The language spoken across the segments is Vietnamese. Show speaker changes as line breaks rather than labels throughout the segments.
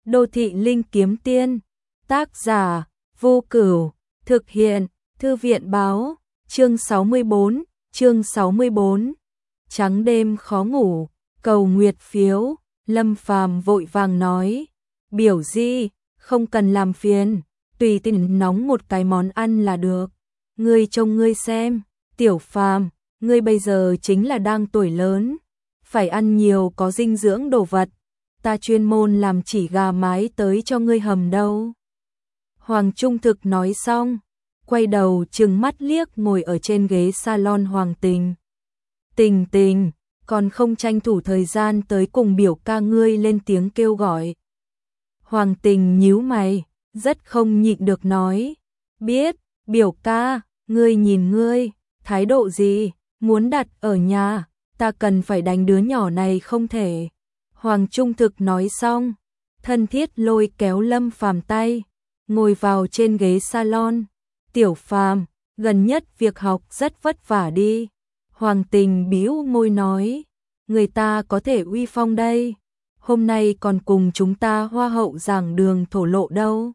Đô thị linh kiếm tiên, tác giả, Vô Cửu, thực hiện, Thư viện báo, chương 64, trắng đêm khó ngủ, cầu nguyệt phiếu, Lâm Phàm vội vàng nói, biểu di, không cần làm phiền, tùy tiện nóng một cái món ăn là được, ngươi trông ngươi xem, Tiểu Phàm, ngươi bây giờ chính là đang tuổi lớn, phải ăn nhiều có dinh dưỡng đồ vật, ta chuyên môn làm chỉ gà mái tới cho ngươi hầm đâu. Hoàng Trung Thực nói xong, quay đầu trừng mắt liếc ngồi ở trên ghế salon Hoàng Tình. Tình Tình, còn không tranh thủ thời gian tới cùng biểu ca ngươi lên tiếng kêu gọi. Hoàng Tình nhíu mày, rất không nhịn được nói, biết, biểu ca, ngươi nhìn ngươi, thái độ gì, muốn đặt ở nhà, ta cần phải đánh đứa nhỏ này không thể. Hoàng Trung Thực nói xong, thân thiết lôi kéo Lâm Phàm tay, ngồi vào trên ghế salon. Tiểu Phàm, gần nhất việc học rất vất vả đi. Hoàng Tình bĩu môi nói, người ta có thể uy phong đây. Hôm nay còn cùng chúng ta hoa hậu giảng đường thổ lộ đâu.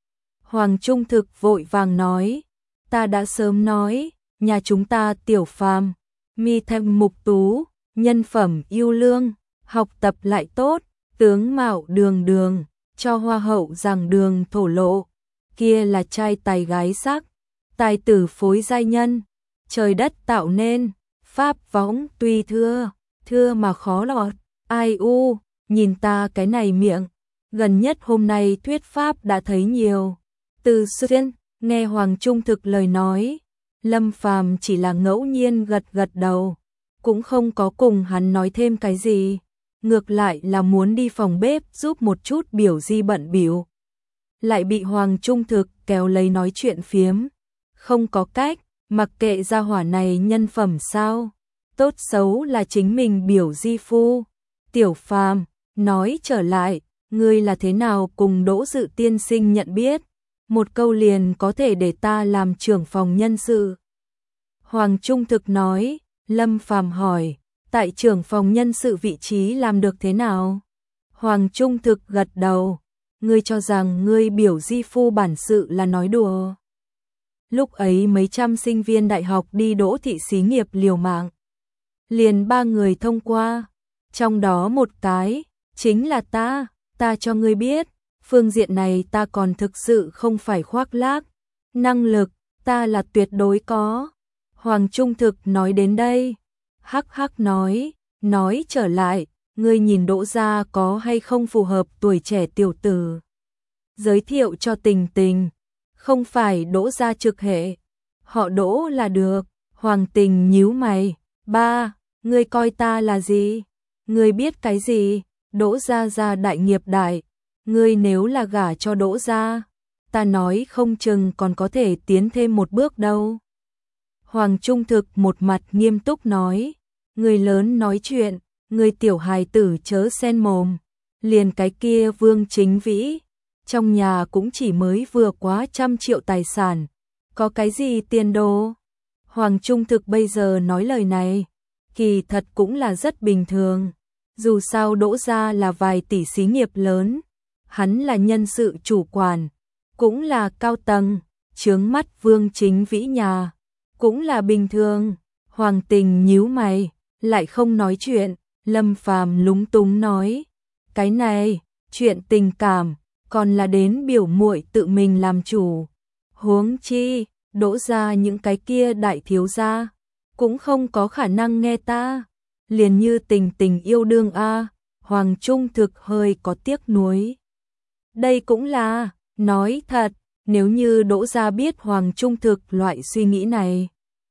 Hoàng Trung Thực vội vàng nói, ta đã sớm nói, nhà chúng ta Tiểu Phàm, mi thêm mục tú, nhân phẩm yêu lương, học tập lại tốt, tướng mạo đường đường, cho hoa hậu giảng đường thổ lộ, kia là trai tài gái sắc, tài tử phối giai nhân, trời đất tạo nên, pháp võng tuy thưa mà khó lọt, ai u, nhìn ta cái này miệng, gần nhất hôm nay thuyết pháp đã thấy nhiều. Từ xuyên, nghe Hoàng Trung Thực lời nói, Lâm Phàm chỉ là ngẫu nhiên gật gật đầu, cũng không có cùng hắn nói thêm cái gì, ngược lại là muốn đi phòng bếp giúp một chút biểu di bận bịu. Lại bị Hoàng Trung Thực kéo lấy nói chuyện phiếm, không có cách, mặc kệ gia hỏa này nhân phẩm sao, tốt xấu là chính mình biểu di phu. Tiểu Phàm, nói trở lại, ngươi là thế nào cùng Đỗ Dự tiên sinh nhận biết, một câu liền có thể để ta làm trưởng phòng nhân sự. Hoàng Trung Thực nói, Lâm Phàm hỏi, tại trưởng phòng nhân sự vị trí làm được thế nào? Hoàng Trung Thực gật đầu, ngươi cho rằng ngươi biểu di phu bản sự là nói đùa. Lúc ấy mấy trăm sinh viên đại học đi đỗ thị xí nghiệp liều mạng. Liền 3 người thông qua, trong đó một cái, chính là ta cho ngươi biết, phương diện này ta còn thực sự không phải khoác lác, năng lực, ta là tuyệt đối có. Hoàng Trung Thực nói đến đây, hắc hắc nói trở lại, ngươi nhìn Đỗ gia có hay không phù hợp tuổi trẻ tiểu tử. Giới thiệu cho Tình Tình, không phải Đỗ gia trực hệ, họ Đỗ là được. Hoàng Tình nhíu mày, ba, ngươi coi ta là gì? Ngươi biết cái gì? Đỗ gia đại nghiệp đại, ngươi nếu là gả cho Đỗ gia, ta nói không chừng còn có thể tiến thêm một bước đâu. Hoàng Trung Thực một mặt nghiêm túc nói, người lớn nói chuyện, người tiểu hài tử chớ xen mồm, liền cái kia Vương Chính Vĩ, trong nhà cũng chỉ mới vừa quá 100 triệu tài sản, có cái gì tiền đồ. Hoàng Trung Thực bây giờ nói lời này, kỳ thật cũng là rất bình thường, dù sao Đỗ gia là vài tỷ xí nghiệp lớn, hắn là nhân sự chủ quản, cũng là cao tầng, chướng mắt Vương Chính Vĩ nhà, cũng là bình thường. Hoàng Tình nhíu mày, lại không nói chuyện. Lâm Phàm lúng túng nói, cái này, chuyện tình cảm, còn là đến biểu muội tự mình làm chủ. Huống chi, Đỗ gia những cái kia đại thiếu gia, cũng không có khả năng nghe ta. Liền như Tình Tình yêu đương a. Hoàng Trung Thực hơi có tiếc nuối. Đây cũng là, nói thật, nếu như Đỗ gia biết Hoàng Trung Thực loại suy nghĩ này,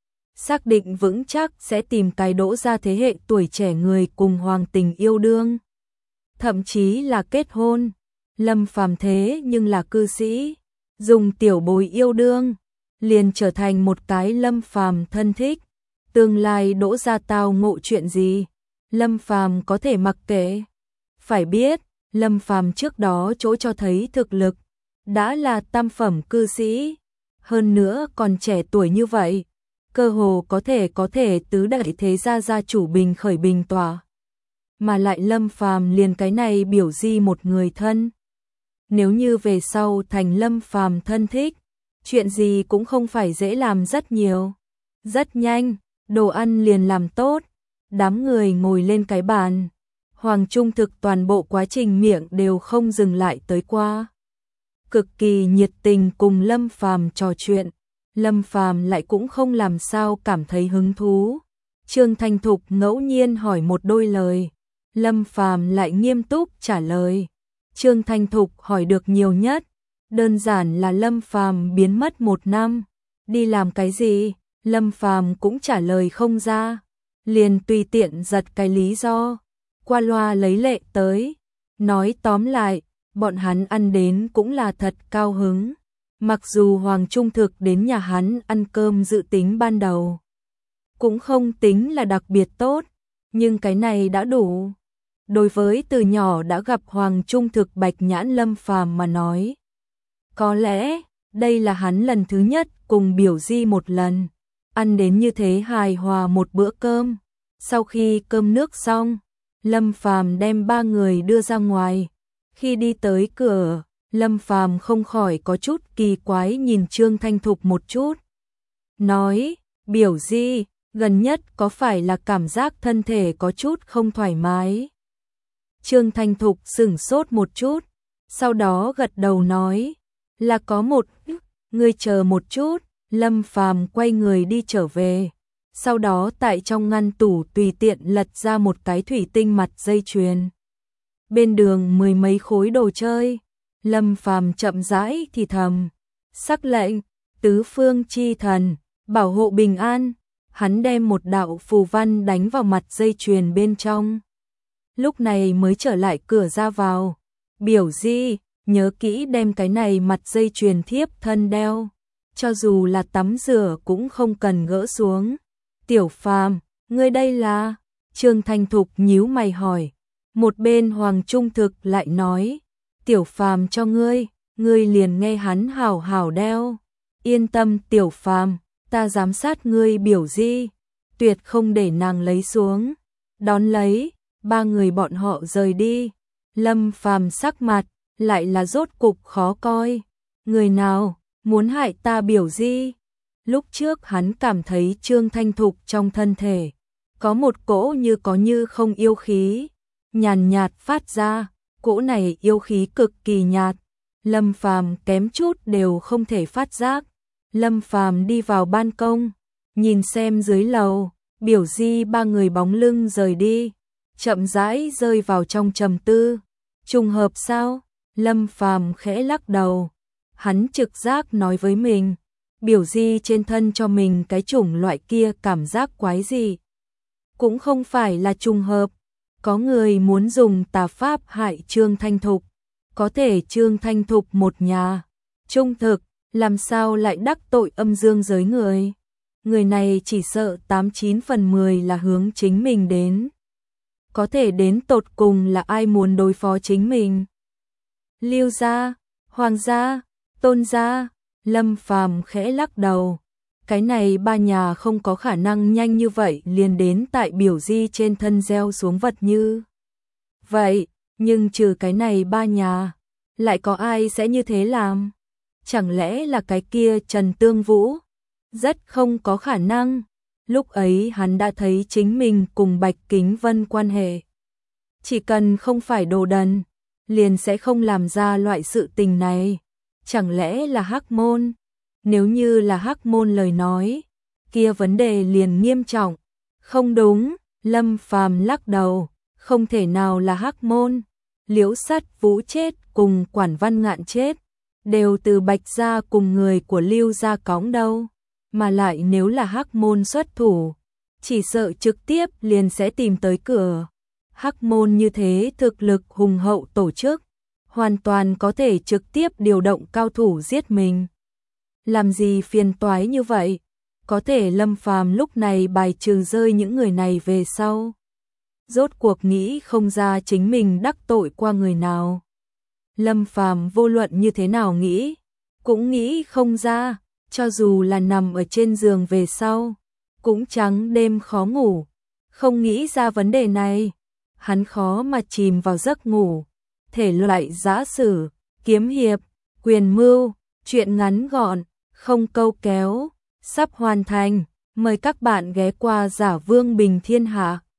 xác định vững chắc sẽ tìm cái Đỗ gia thế hệ tuổi trẻ người cùng Hoàng Tình yêu đương, thậm chí là kết hôn. Lâm Phàm thế nhưng là cư sĩ, dùng tiểu bối yêu đương, liền trở thành một cái Lâm Phàm thân thích. Tương lai Đỗ gia tao ngộ chuyện gì, Lâm Phàm có thể mặc kệ. Phải biết, Lâm Phàm trước đó chỗ cho thấy thực lực, đã là tam phẩm cư sĩ, hơn nữa còn trẻ tuổi như vậy, cơ hồ có thể tứ đại thế gia chủ bình khởi bình tỏa. Mà lại Lâm Phàm liền cái này biểu di một người thân, nếu như về sau thành Lâm Phàm thân thích, chuyện gì cũng không phải dễ làm rất nhiều. Rất nhanh, đồ ăn liền làm tốt, đám người ngồi lên cái bàn. Hoàng Trung Thực toàn bộ quá trình miệng đều không dừng lại tới qua. Cực kỳ nhiệt tình cùng Lâm Phàm trò chuyện, Lâm Phàm lại cũng không làm sao cảm thấy hứng thú. Trương Thanh Thục ngẫu nhiên hỏi một đôi lời, Lâm Phàm lại nghiêm túc trả lời. Trương Thanh Thục hỏi được nhiều nhất, đơn giản là Lâm Phàm biến mất 1 năm, đi làm cái gì, Lâm Phàm cũng trả lời không ra, liền tùy tiện giật cái lý do, qua loa lấy lệ tới. Nói tóm lại, bọn hắn ăn đến cũng là thật cao hứng. Mặc dù Hoàng Trung Thực đến nhà hắn ăn cơm dự tính ban đầu cũng không tính là đặc biệt tốt, nhưng cái này đã đủ. Đối với từ nhỏ đã gặp Hoàng Trung Thực Bạch Nhãn Lâm Phàm mà nói, có lẽ đây là hắn lần thứ nhất cùng Biểu Di một lần ăn đến như thế hài hòa một bữa cơm. Sau khi cơm nước xong, Lâm Phàm đem 3 người đưa ra ngoài. Khi đi tới cửa, Lâm Phàm không khỏi có chút kỳ quái nhìn Trương Thanh Thục một chút. Nói, Biểu Di, gần nhất có phải là cảm giác thân thể có chút không thoải mái? Trương Thanh Thục sửng sốt một chút, sau đó gật đầu nói, là có một, ngươi chờ một chút. Lâm Phàm quay người đi trở về, sau đó tại trong ngăn tủ tùy tiện lật ra một cái thủy tinh mặt dây chuyền. Bên đường 10 mấy khối đồ chơi, Lâm Phàm chậm rãi thì thầm, sắc lệnh, tứ phương chi thần, bảo hộ bình an. Hắn đem một đạo phù văn đánh vào mặt dây chuyền bên trong. Lúc này mới trở lại cửa ra vào. Biểu Di, nhớ kỹ đem cái này mặt dây chuyền thiếp thân đeo, cho dù là tắm rửa cũng không cần gỡ xuống. Tiểu Phàm, ngươi đây là? Trương Thanh Thục nhíu mày hỏi. Một bên Hoàng Trung Thực lại nói, Tiểu Phàm cho ngươi, ngươi liền nghe hắn hảo hảo đeo. Yên tâm Tiểu Phàm, ta giám sát ngươi. Biểu Di tuyệt không để nàng lấy xuống. Đón lấy, 3 người bọn họ rời đi. Lâm Phàm sắc mặt lại là rốt cục khó coi. Người nào muốn hại ta? Biểu Di. Lúc trước hắn cảm thấy Trương Thanh Thục trong thân thể có một cỗ như có như không yêu khí, nhàn nhạt phát ra, cỗ này yêu khí cực kỳ nhạt, Lâm Phàm kém chút đều không thể phát giác. Lâm Phàm đi vào ban công, nhìn xem dưới lầu, Biểu Di 3 người bóng lưng rời đi, chậm rãi rơi vào trong trầm tư. Trùng hợp sao? Lâm Phàm khẽ lắc đầu. Hắn trực giác nói với mình, Biểu Di trên thân cho mình cái chủng loại kia cảm giác quái gì. Cũng không phải là trùng hợp, có người muốn dùng tà pháp hại Trương Thanh Thục. Có thể Trương Thanh Thục một nhà trung thực, làm sao lại đắc tội âm dương giới người. Người này chỉ sợ 89 phần 10 là hướng chính mình đến. Có thể đến tột cùng là ai muốn đối phó chính mình? Lưu gia, Hoàng gia, Tôn gia. Lâm Phàm khẽ lắc đầu. Cái này 3 nhà không có khả năng nhanh như vậy liền đến tại Biểu Di trên thân gieo xuống vật như vậy. Nhưng trừ cái này 3 nhà, lại có ai sẽ như thế làm? Chẳng lẽ là cái kia Trần Tương Vũ? Rất không có khả năng. Lúc ấy hắn đã thấy chính mình cùng Bạch Kính Vân quan hệ. Chỉ cần không phải đồ đần, liền sẽ không làm ra loại sự tình này. Chẳng lẽ là Hắc Môn? Nếu như là Hắc Môn lời nói, kia vấn đề liền nghiêm trọng. Không đúng, Lâm Phàm lắc đầu, không thể nào là Hắc Môn. Liễu Sắt Vũ chết cùng Quản Văn Ngạn chết, đều từ Bạch gia cùng người của Lưu gia cõng đâu. Mà lại nếu là Hắc Môn xuất thủ, chỉ sợ trực tiếp liền sẽ tìm tới cửa. Hắc Môn như thế thực lực hùng hậu tổ chức, hoàn toàn có thể trực tiếp điều động cao thủ giết mình. Làm gì phiền toái như vậy? Có thể Lâm Phàm lúc này bài trừ rơi những người này về sau. Rốt cuộc nghĩ không ra chính mình đắc tội qua người nào. Lâm Phàm vô luận như thế nào nghĩ, cũng nghĩ không ra, cho dù là nằm ở trên giường về sau, cũng trắng đêm khó ngủ, không nghĩ ra vấn đề này. Hắn khó mà chìm vào giấc ngủ, thể loại giả sử, kiếm hiệp, quyền mưu, chuyện ngắn gọn, không câu kéo, sắp hoàn thành. Mời các bạn ghé qua Giả Vương Bình Thiên Hạ.